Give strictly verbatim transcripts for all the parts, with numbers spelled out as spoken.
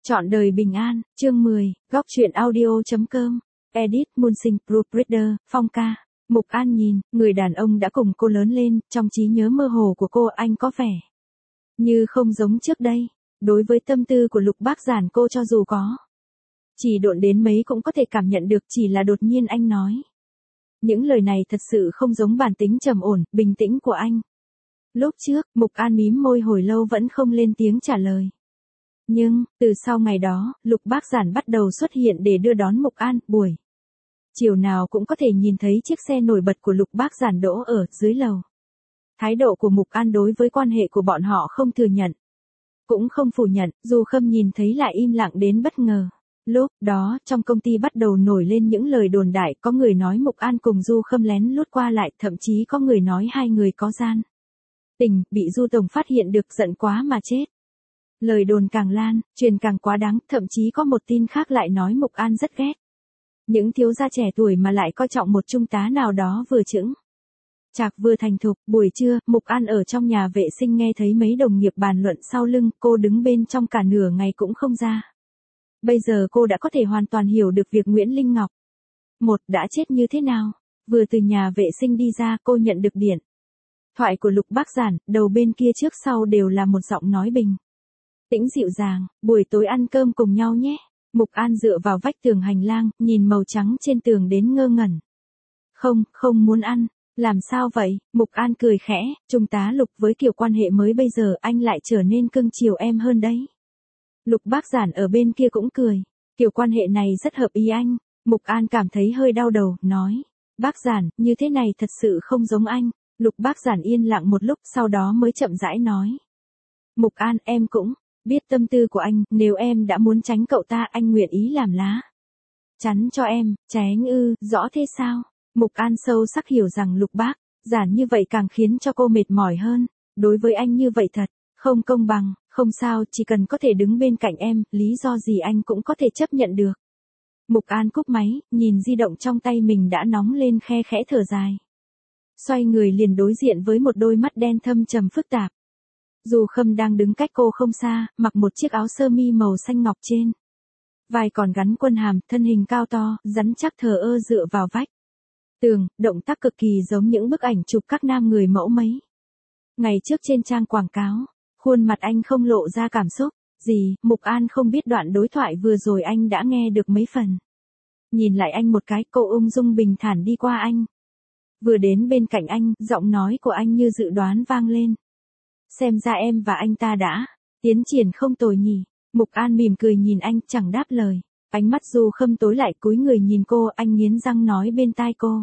Chọn đời bình an, chương mười, góc truyện audio.com, edit, Mulsing, proofreader, Phong ca. Mục An nhìn, người đàn ông đã cùng cô lớn lên, trong trí nhớ mơ hồ của cô anh có vẻ như không giống trước đây. Đối với tâm tư của Lục Bác Giản cô cho dù có chỉ độn đến mấy cũng có thể cảm nhận được, chỉ là đột nhiên anh nói. Những lời này thật sự không giống bản tính trầm ổn, bình tĩnh của anh. Lúc trước, Mục An mím môi hồi lâu vẫn không lên tiếng trả lời. Nhưng, từ sau ngày đó, Lục Bác Giản bắt đầu xuất hiện để đưa đón Mục An, buổi chiều nào cũng có thể nhìn thấy chiếc xe nổi bật của Lục Bác Giản đỗ ở dưới lầu. Thái độ của Mục An đối với quan hệ của bọn họ không thừa nhận, cũng không phủ nhận, Du Khâm nhìn thấy lại im lặng đến bất ngờ. Lúc đó, trong công ty bắt đầu nổi lên những lời đồn đại, có người nói Mục An cùng Du Khâm lén lút qua lại, thậm chí có người nói hai người có gian tình, bị Du Tổng phát hiện được giận quá mà chết. Lời đồn càng lan, truyền càng quá đáng, thậm chí có một tin khác lại nói Mục An rất ghét những thiếu gia trẻ tuổi mà lại coi trọng một trung tá nào đó vừa chững chạc vừa thành thục. Buổi trưa, Mục An ở trong nhà vệ sinh nghe thấy mấy đồng nghiệp bàn luận sau lưng, cô đứng bên trong cả nửa ngày cũng không ra. Bây giờ cô đã có thể hoàn toàn hiểu được việc Nguyễn Linh Ngọc một đã chết như thế nào. Vừa từ nhà vệ sinh đi ra, cô nhận được điện thoại của Lục Bác Giản, đầu bên kia trước sau đều là một giọng nói bình tĩnh dịu dàng, buổi tối ăn cơm cùng nhau nhé. Mục An dựa vào vách tường hành lang, nhìn màu trắng trên tường đến ngơ ngẩn. Không, không muốn ăn. Làm sao vậy? Mục An cười khẽ, Trung tá Lục, với kiểu quan hệ mới bây giờ anh lại trở nên cưng chiều em hơn đấy. Lục Bác Giản ở bên kia cũng cười, kiểu quan hệ này rất hợp ý anh. Mục An cảm thấy hơi đau đầu, nói, Bác Giản, như thế này thật sự không giống anh. Lục Bác Giản yên lặng một lúc, sau đó mới chậm rãi nói. Mục An, em cũng biết tâm tư của anh, nếu em đã muốn tránh cậu ta, anh nguyện ý làm lá chắn cho em. Tránh ư? Rõ thế sao? Mục An sâu sắc hiểu rằng Lục Bác Giản như vậy càng khiến cho cô mệt mỏi hơn. Đối với anh như vậy thật không công bằng. Không sao, chỉ cần có thể đứng bên cạnh em, lý do gì anh cũng có thể chấp nhận được. Mục An cúp máy, nhìn di động trong tay mình đã nóng lên, khe khẽ thở dài. Xoay người liền đối diện với một đôi mắt đen thâm trầm phức tạp. Du Khâm đang đứng cách cô không xa, mặc một chiếc áo sơ mi màu xanh ngọc, trên vai còn gắn quân hàm, thân hình cao to, rắn chắc thờ ơ dựa vào vách tường, động tác cực kỳ giống những bức ảnh chụp các nam người mẫu mấy ngày trước trên trang quảng cáo. Khuôn mặt anh không lộ ra cảm xúc gì. Mục An không biết đoạn đối thoại vừa rồi anh đã nghe được mấy phần. Nhìn lại anh một cái, cô ung dung bình thản đi qua anh. Vừa đến bên cạnh anh, giọng nói của anh như dự đoán vang lên. Xem ra em và anh ta đã tiến triển không tồi nhỉ. Mục An mỉm cười nhìn anh, chẳng đáp lời. Ánh mắt Du Khâm tối lại, cúi người nhìn cô, anh nghiến răng nói bên tai cô.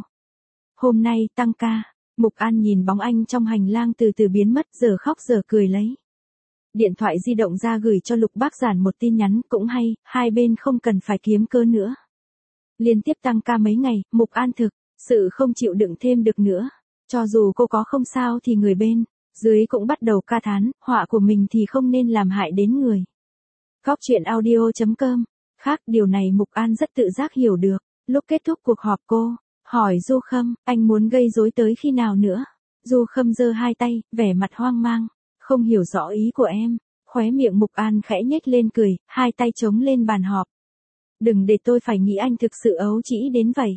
Hôm nay tăng ca. Mục An nhìn bóng anh trong hành lang từ từ biến mất, giờ khóc giờ cười lấy điện thoại di động ra gửi cho Lục Bác Giản một tin nhắn, cũng hay, hai bên không cần phải kiếm cớ nữa. Liên tiếp tăng ca mấy ngày, Mục An thực sự không chịu đựng thêm được nữa. Cho dù cô có không sao thì người bên dưới cũng bắt đầu ca thán, họa của mình thì không nên làm hại đến người. Góc truyện audio.com. Khác điều này Mục An rất tự giác hiểu được. Lúc kết thúc cuộc họp cô hỏi Du Khâm, anh muốn gây rối tới khi nào nữa? Du Khâm giơ hai tay, vẻ mặt hoang mang. Không hiểu rõ ý của em. Khóe miệng Mục An khẽ nhếch lên cười, hai tay chống lên bàn họp. Đừng để tôi phải nghĩ anh thực sự ấu trĩ đến vậy.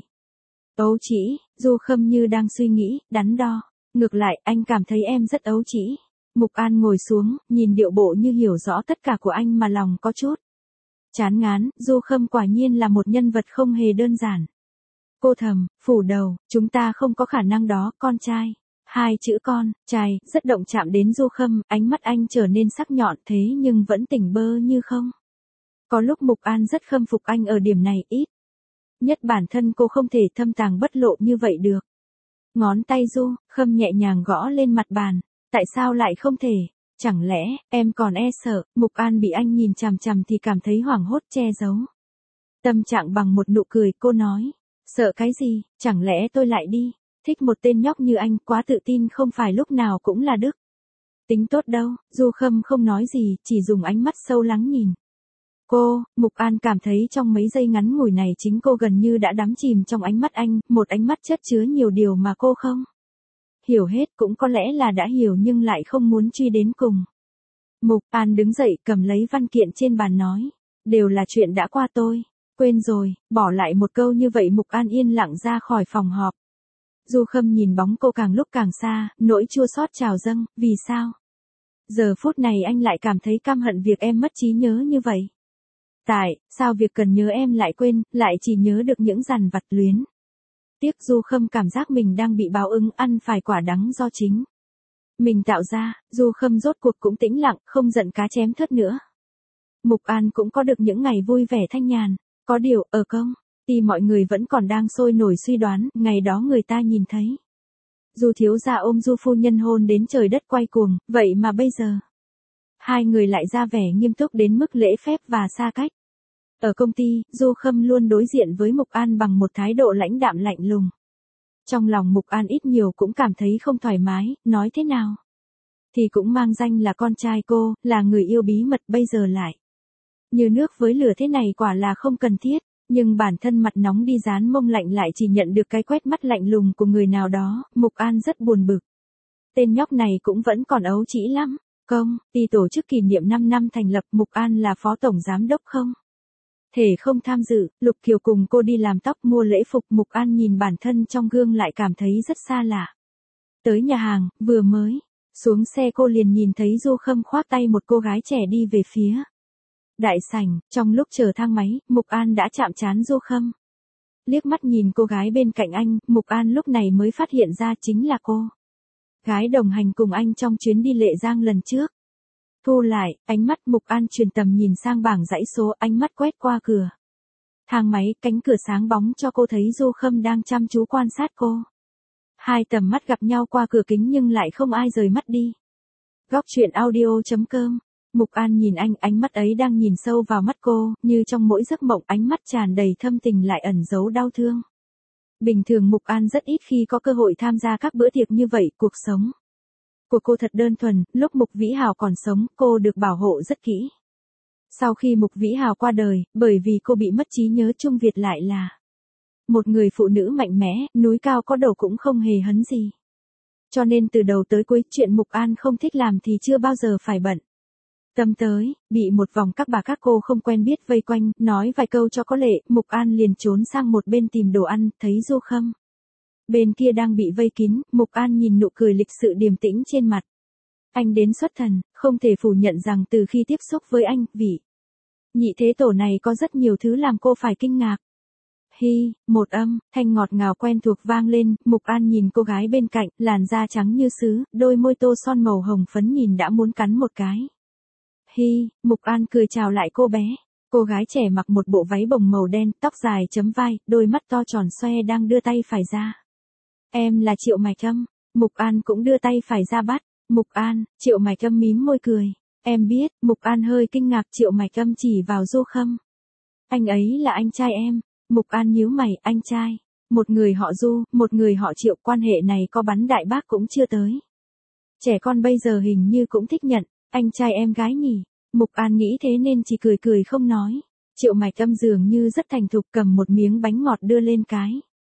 Ấu trĩ? Du Khâm như đang suy nghĩ, đắn đo. Ngược lại, anh cảm thấy em rất ấu trĩ. Mục An ngồi xuống, nhìn điệu bộ như hiểu rõ tất cả của anh mà lòng có chút chán ngán. Du Khâm quả nhiên là một nhân vật không hề đơn giản. Cô thầm phủ đầu, chúng ta không có khả năng đó. Con trai. Hai chữ con trai rất động chạm đến Du Khâm, ánh mắt anh trở nên sắc nhọn, thế nhưng vẫn tỉnh bơ như không. Có lúc Mục An rất khâm phục anh ở điểm này, ít nhất bản thân cô không thể thâm tàng bất lộ như vậy được. Ngón tay Du Khâm nhẹ nhàng gõ lên mặt bàn. Tại sao lại không thể? Chẳng lẽ em còn e sợ? Mục An bị anh nhìn chằm chằm thì cảm thấy hoảng hốt, che giấu tâm trạng bằng một nụ cười. Cô nói, sợ cái gì? Chẳng lẽ tôi lại đi thích một tên nhóc như anh? Quá tự tin không phải lúc nào cũng là đức tính tốt đâu. Du Khâm không nói gì, chỉ dùng ánh mắt sâu lắng nhìn cô. Mục An cảm thấy trong mấy giây ngắn ngủi này chính cô gần như đã đắm chìm trong ánh mắt anh, một ánh mắt chất chứa nhiều điều mà cô không hiểu hết, cũng có lẽ là đã hiểu nhưng lại không muốn truy đến cùng. Mục An đứng dậy, cầm lấy văn kiện trên bàn nói, đều là chuyện đã qua tôi. Quên rồi, bỏ lại một câu như vậy Mục An yên lặng ra khỏi phòng họp. Du Khâm nhìn bóng cô càng lúc càng xa, nỗi chua xót trào dâng, vì sao? Giờ phút này anh lại cảm thấy căm hận việc em mất trí nhớ như vậy. Tại, sao việc cần nhớ em lại quên, lại chỉ nhớ được những dằn vặt luyến. Tiếc Du Khâm cảm giác mình đang bị báo ứng ăn phải quả đắng do chính mình tạo ra. Du Khâm rốt cuộc cũng tĩnh lặng, không giận cá chém thớt nữa. Mục An cũng có được những ngày vui vẻ thanh nhàn. Có điều, ở công ty mọi người vẫn còn đang sôi nổi suy đoán, ngày đó người ta nhìn thấy Du thiếu gia ôm Du phu nhân hôn đến trời đất quay cuồng, vậy mà bây giờ hai người lại ra vẻ nghiêm túc đến mức lễ phép và xa cách. Ở công ty, Du Khâm luôn đối diện với Mục An bằng một thái độ lãnh đạm lạnh lùng. Trong lòng Mục An ít nhiều cũng cảm thấy không thoải mái, nói thế nào thì cũng mang danh là con trai cô, là người yêu bí mật, bây giờ lại như nước với lửa thế này quả là không cần thiết. Nhưng bản thân mặt nóng đi dán mông lạnh lại chỉ nhận được cái quét mắt lạnh lùng của người nào đó, Mục An rất buồn bực. Tên nhóc này cũng vẫn còn ấu trĩ lắm. Công ty tổ chức kỷ niệm năm năm thành lập, Mục An là phó tổng giám đốc không thể không tham dự. Lục Kiều cùng cô đi làm tóc mua lễ phục, Mục An nhìn bản thân trong gương lại cảm thấy rất xa lạ. Tới nhà hàng, vừa mới xuống xe cô liền nhìn thấy Du Khâm khoác tay một cô gái trẻ đi về phía đại sảnh. Trong lúc chờ thang máy, Mục An đã chạm trán Du Khâm. Liếc mắt nhìn cô gái bên cạnh anh, Mục An lúc này mới phát hiện ra chính là cô gái đồng hành cùng anh trong chuyến đi Lệ Giang lần trước. Thu lại, ánh mắt Mục An truyền tầm nhìn sang bảng dãy số, ánh mắt quét qua cửa thang máy, cánh cửa sáng bóng cho cô thấy Du Khâm đang chăm chú quan sát cô. Hai tầm mắt gặp nhau qua cửa kính nhưng lại không ai rời mắt đi. Góc truyện audio chấm com. Mục An nhìn anh, ánh mắt ấy đang nhìn sâu vào mắt cô, như trong mỗi giấc mộng, ánh mắt tràn đầy thâm tình lại ẩn giấu đau thương. Bình thường Mục An rất ít khi có cơ hội tham gia các bữa tiệc như vậy, cuộc sống của cô thật đơn thuần, lúc Mục Vĩ Hào còn sống, cô được bảo hộ rất kỹ. Sau khi Mục Vĩ Hào qua đời, bởi vì cô bị mất trí nhớ, Trung Việt lại là một người phụ nữ mạnh mẽ, núi cao có đầu cũng không hề hấn gì. Cho nên từ đầu tới cuối, chuyện Mục An không thích làm thì chưa bao giờ phải bận tâm tới. Bị một vòng các bà các cô không quen biết vây quanh, nói vài câu cho có lệ, Mục An liền trốn sang một bên tìm đồ ăn, thấy Du Khâm bên kia đang bị vây kín, Mục An nhìn nụ cười lịch sự điềm tĩnh trên mặt anh đến xuất thần, không thể phủ nhận rằng từ khi tiếp xúc với anh, vị nhị thế tổ này có rất nhiều thứ làm cô phải kinh ngạc. Hi, một âm thanh ngọt ngào quen thuộc vang lên, Mục An nhìn cô gái bên cạnh, làn da trắng như sứ, đôi môi tô son màu hồng phấn nhìn đã muốn cắn một cái. Hi, Mục An cười chào lại cô bé. Cô gái trẻ mặc một bộ váy bồng màu đen, tóc dài chấm vai, đôi mắt to tròn xoe đang đưa tay phải ra. Em là Triệu Mạch Âm. Mục An cũng đưa tay phải ra bắt. Mục An, Triệu Mạch Âm mím môi cười. Em biết. Mục An hơi kinh ngạc. Triệu Mạch Âm chỉ vào Du Khâm. Anh ấy là anh trai em. Mục An nhíu mày, anh trai. Một người họ Du, một người họ Triệu, quan hệ này có bắn đại bác cũng chưa tới. Trẻ con bây giờ hình như cũng thích nhận anh trai em gái nhỉ. Mục An nghĩ thế nên chỉ cười cười không nói. Triệu Mạch Âm dường như rất thành thục cầm một miếng bánh ngọt đưa lên cái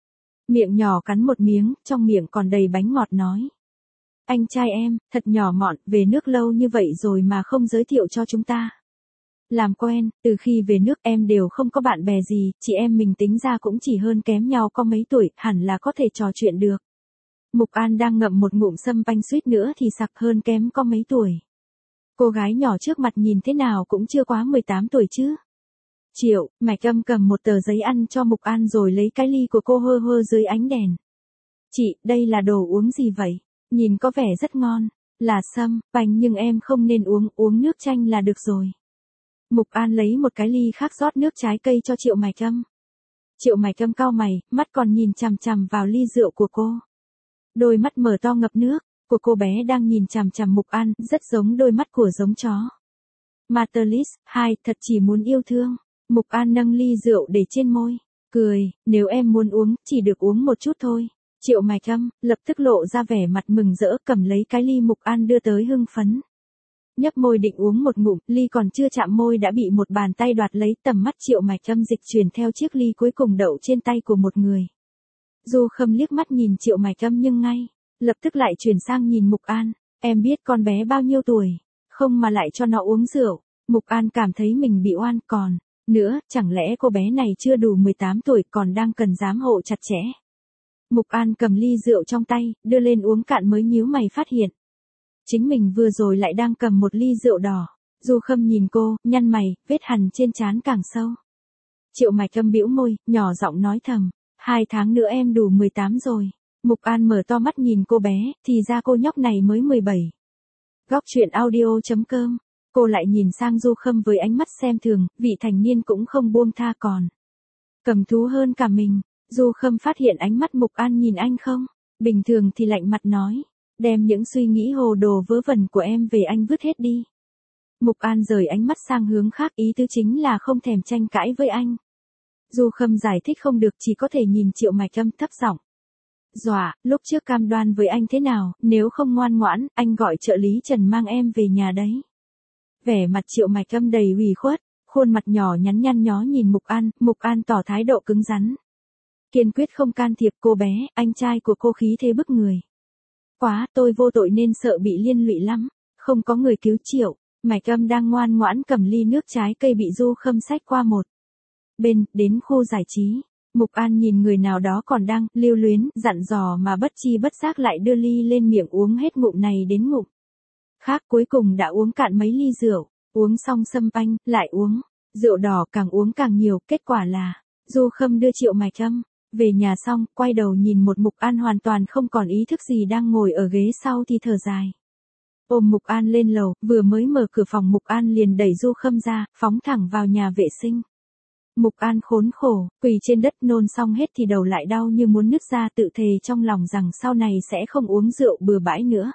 miệng nhỏ cắn một miếng, trong miệng còn đầy bánh ngọt nói. Anh trai em, thật nhỏ mọn, về nước lâu như vậy rồi mà không giới thiệu cho chúng ta làm quen. Từ khi về nước em đều không có bạn bè gì, chị em mình tính ra cũng chỉ hơn kém nhau có mấy tuổi, hẳn là có thể trò chuyện được. Mục An đang ngậm một ngụm sâm panh suýt nữa thì sặc, hơn kém có mấy tuổi. Cô gái nhỏ trước mặt nhìn thế nào cũng chưa quá mười tám tuổi chứ. Triệu Mạch Âm cầm một tờ giấy ăn cho Mục An rồi lấy cái ly của cô hơ hơ dưới ánh đèn. Chị, đây là đồ uống gì vậy? Nhìn có vẻ rất ngon. Là sâm panh nhưng em không nên uống, uống nước chanh là được rồi. Mục An lấy một cái ly khác rót nước trái cây cho Triệu Mạch Âm. Triệu Mạch Âm cau mày, mắt còn nhìn chằm chằm vào ly rượu của cô. Đôi mắt mở to ngập nước của cô bé đang nhìn chằm chằm Mục An, rất giống đôi mắt của giống chó. Matalis, hai, thật chỉ muốn yêu thương. Mục An nâng ly rượu để trên môi, cười, nếu em muốn uống, chỉ được uống một chút thôi. Triệu Mạch Âm lập tức lộ ra vẻ mặt mừng rỡ, cầm lấy cái ly Mục An đưa tới hưng phấn. Nhấp môi định uống một ngụm, ly còn chưa chạm môi đã bị một bàn tay đoạt lấy, tầm mắt Triệu Mạch Âm dịch chuyển theo chiếc ly cuối cùng đậu trên tay của một người. Du Khâm liếc mắt nhìn Triệu Mạch Âm nhưng ngay lập tức lại chuyển sang nhìn Mục An. Em biết con bé bao nhiêu tuổi, không mà lại cho nó uống rượu. Mục An cảm thấy mình bị oan còn. Nữa, chẳng lẽ cô bé này chưa đủ mười tám tuổi còn đang cần giám hộ chặt chẽ. Mục An cầm ly rượu trong tay, đưa lên uống cạn mới nhíu mày phát hiện. Chính mình vừa rồi lại đang cầm một ly rượu đỏ. Du Khâm nhìn cô, nhăn mày, vết hằn trên trán càng sâu. Triệu Mạch Âm bĩu môi, nhỏ giọng nói thầm. Hai tháng nữa em đủ mười tám rồi. Mục An mở to mắt nhìn cô bé, thì ra cô nhóc này mới mười bảy. Góc truyện audio chấm com. Cô lại nhìn sang Du Khâm với ánh mắt xem thường, vị thành niên cũng không buông tha còn. Cầm thú hơn cả mình. Du Khâm phát hiện ánh mắt Mục An nhìn anh không? Bình thường thì lạnh mặt nói. Đem những suy nghĩ hồ đồ vớ vẩn của em về anh vứt hết đi. Mục An rời ánh mắt sang hướng khác, ý tứ chính là không thèm tranh cãi với anh. Du Khâm giải thích không được, chỉ có thể nhìn Triệu Mạch Âm thấp giọng. Dọa, lúc trước cam đoan với anh thế nào, nếu không ngoan ngoãn, anh gọi trợ lý Trần mang em về nhà đấy. Vẻ mặt Triệu Mạch Âm đầy ủy khuất, khuôn mặt nhỏ nhắn nhăn nhó nhìn Mục An, Mục An tỏ thái độ cứng rắn. Kiên quyết không can thiệp. Cô bé, anh trai của cô khí thế bức người. Quá, tôi vô tội nên sợ bị liên lụy lắm, không có người cứu Triệu. Mạch Âm đang ngoan ngoãn cầm ly nước trái cây bị Du Khâm xách qua một bên, đến khu giải trí. Mục An nhìn người nào đó còn đang lưu luyến, dặn dò mà bất chi bất giác lại đưa ly lên miệng uống hết ngụm này đến ngụm khác, cuối cùng đã uống cạn mấy ly rượu, uống xong sâm panh, lại uống, rượu đỏ càng uống càng nhiều, kết quả là, Du Khâm đưa Triệu Mạch Âm về nhà xong, quay đầu nhìn một Mục An hoàn toàn không còn ý thức gì đang ngồi ở ghế sau thì thở dài. Ôm Mục An lên lầu, vừa mới mở cửa phòng Mục An liền đẩy Du Khâm ra, phóng thẳng vào nhà vệ sinh. Mục An khốn khổ, quỳ trên đất nôn xong hết thì đầu lại đau như muốn nứt ra, tự thề trong lòng rằng sau này sẽ không uống rượu bừa bãi nữa.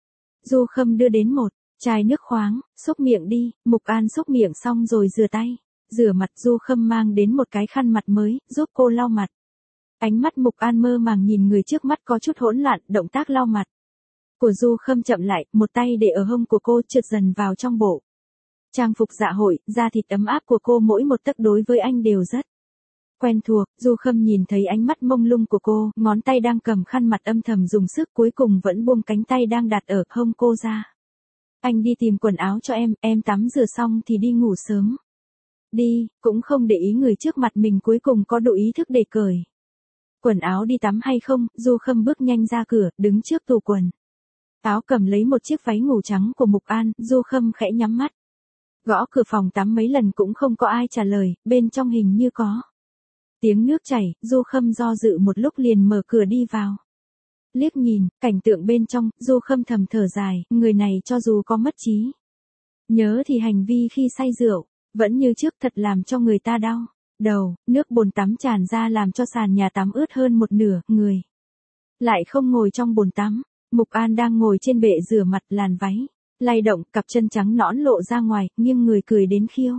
Du Khâm đưa đến một chai nước khoáng, xúc miệng đi. Mục An xúc miệng xong rồi rửa tay, rửa mặt. Du Khâm mang đến một cái khăn mặt mới, giúp cô lau mặt. Ánh mắt Mục An mơ màng nhìn người trước mắt có chút hỗn loạn, động tác lau mặt của Du Khâm chậm lại, một tay để ở hông của cô trượt dần vào trong bộ trang phục dạ hội, da thịt ấm áp của cô mỗi một tấc đối với anh đều rất quen thuộc. Du Khâm nhìn thấy ánh mắt mông lung của cô, ngón tay đang cầm khăn mặt âm thầm dùng sức, cuối cùng vẫn buông cánh tay đang đặt ở hông cô ra. Anh đi tìm quần áo cho em, em tắm rửa xong thì đi ngủ sớm. Đi, cũng không để ý người trước mặt mình cuối cùng có đủ ý thức để cởi quần áo đi tắm hay không. Du Khâm bước nhanh ra cửa, đứng trước tủ quần áo cầm lấy một chiếc váy ngủ trắng của Mục An. Du Khâm khẽ nhắm mắt, gõ cửa phòng tắm mấy lần cũng không có ai trả lời, bên trong hình như có tiếng nước chảy. Du Khâm do dự một lúc liền mở cửa đi vào. Liếc nhìn cảnh tượng bên trong, Du Khâm thầm thở dài, người này cho dù có mất trí nhớ thì hành vi khi say rượu vẫn như trước, thật làm cho người ta đau đầu. Nước bồn tắm tràn ra làm cho sàn nhà tắm ướt hơn một nửa, người lại không ngồi trong bồn tắm. Mục An đang ngồi trên bệ rửa mặt, làn váy lay động, cặp chân trắng nõn lộ ra ngoài, nghiêng người cười đến khiêu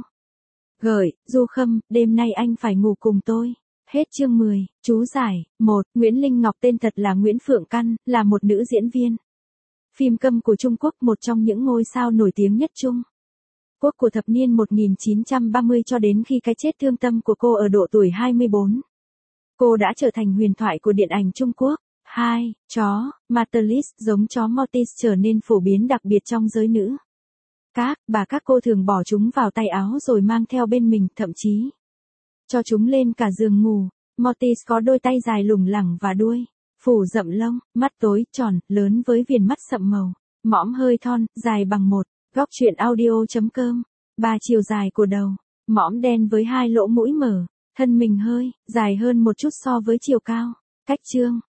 gợi. Du Khâm, đêm nay anh phải ngủ cùng tôi. Hết chương mười. Chú giải. một. Nguyễn Linh Ngọc tên thật là Nguyễn Phượng Căn, là một nữ diễn viên phim câm của Trung Quốc, một trong những ngôi sao nổi tiếng nhất Trung Quốc của thập niên một nghìn chín trăm ba mươi cho đến khi cái chết thương tâm của cô ở độ tuổi hai mươi bốn. Cô đã trở thành huyền thoại của điện ảnh Trung Quốc. hai. Chó, Martelis, giống chó Maltese trở nên phổ biến đặc biệt trong giới nữ các bà. Các cô thường bỏ chúng vào tay áo rồi mang theo bên mình, thậm chí cho chúng lên cả giường ngủ. Maltese có đôi tay dài lủng lẳng và đuôi phủ rậm lông, mắt tối, tròn, lớn với viền mắt sậm màu, mõm hơi thon, dài bằng một. Góc truyện audio chấm com. Ba chiều dài của đầu, mõm đen với hai lỗ mũi mở, thân mình hơi dài hơn một chút so với chiều cao. Cách chương